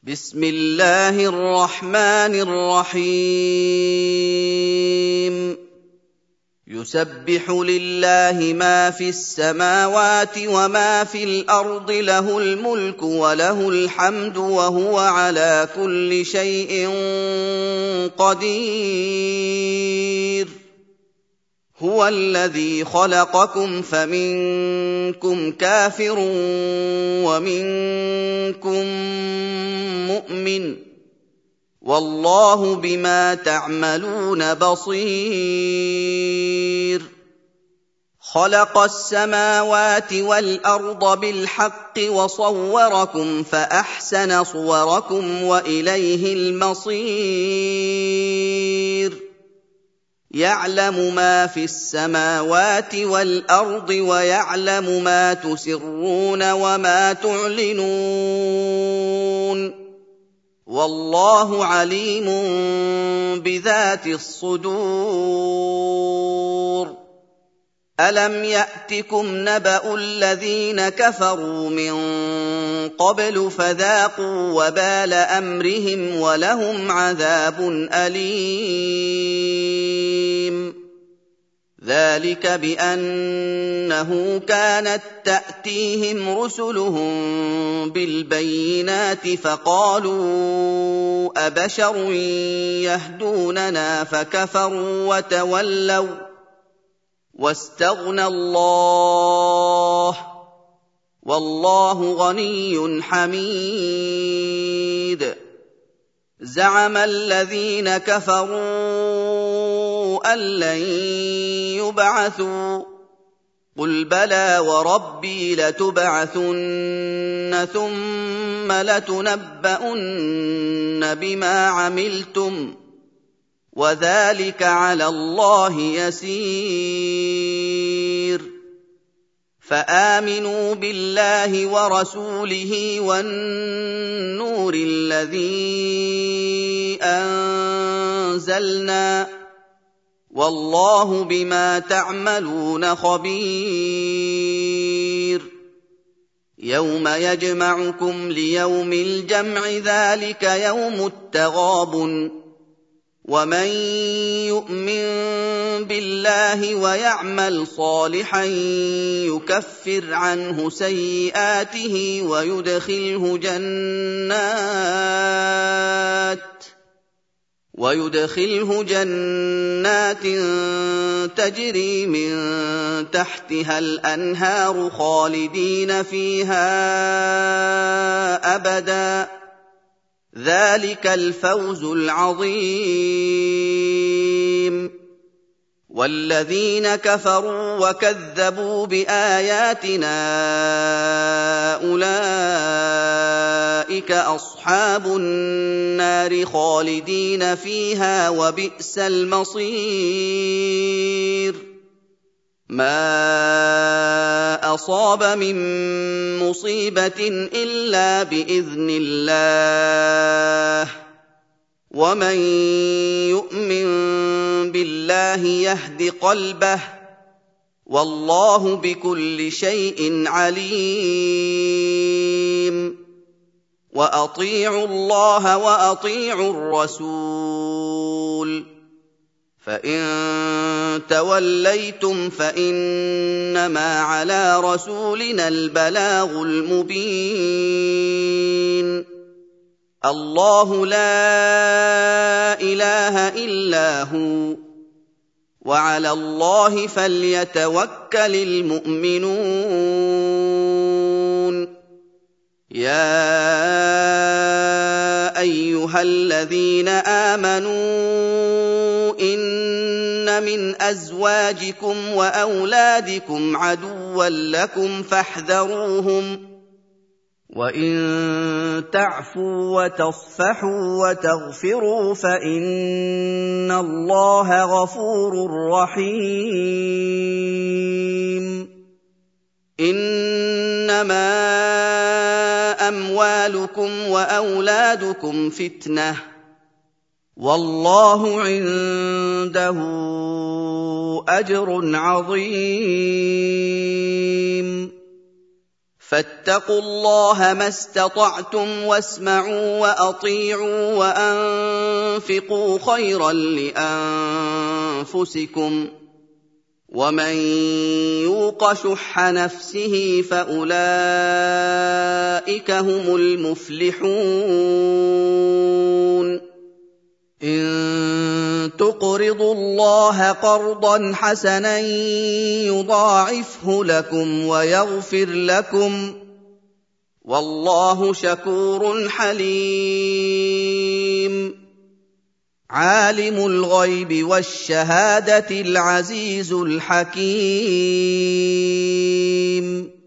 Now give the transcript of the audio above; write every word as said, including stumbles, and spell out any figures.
بسم الله الرحمن الرحيم يسبح لله ما في السماوات وما في الأرض له الملك وله الحمد وهو على كل شيء قدير هو الذي خلقكم فمنكم كافر ومنكم مؤمن والله بما تعملون بصير خلق السماوات والأرض بالحق وصوركم فأحسن صوركم وإليه المصير يعلم ما في السماوات والأرض ويعلم ما تسرون وما تعلنون والله عليم بذات الصدور ألم يأتكم نبأ الذين كفروا من قبل فذاقوا وبال أمرهم ولهم عذاب أليم ذلك بأنه كانت تأتيهم رسلهم بالبينات فقالوا أبشر يهدوننا فكفروا وتولوا واستغنى الله والله غني حميد زعم الذين كفروا أن لن يبعثوا قل بلى وربي لتبعثن ثم لتنبؤن بما عملتم وذلك على الله يسير فآمنوا بالله ورسوله والنور الذي أنزلنا والله بما تعملون خبير يوم يجمعكم ليوم الجمع ذلك يوم التغابن ومن يؤمن بالله ويعمل صالحا يكفر عنه سيئاته ويدخله جنات ويدخله جنات تجري من تحتها الأنهار خالدين فيها أبدا ذلك الفوز العظيم والذين كفروا وكذبوا بآياتنا أولئك أصحاب النار خالدين فيها وبئس المصير ما أصاب من مصيبة إلا بإذن الله ومن يؤمن بالله يهد قلبه والله بكل شيء عليم وأطيعوا الله وأطيعوا الرسول فإن توليتم فإنما على رسولنا البلاغ المبين الله لا إله إلا هو وعلى الله فليتوكل المؤمنون يا أيها الذين آمنوا إن من أزواجكم وأولادكم عدوا لكم فاحذروهم وإن تعفوا وتصفحوا وتغفروا فإن الله غفور رحيم إنما أموالكم وأولادكم فتنة والله عنده أجر عظيم فاتقوا الله ما استطعتم واسمعوا واطيعوا وانفقوا خيرا لانفسكم ومن يوق شح نفسه فاولئك هم المفلحون إن تقرضوا الله قرضا حسنا يضاعفه لكم ويغفر لكم والله شكور حليم عالم الغيب والشهادة العزيز الحكيم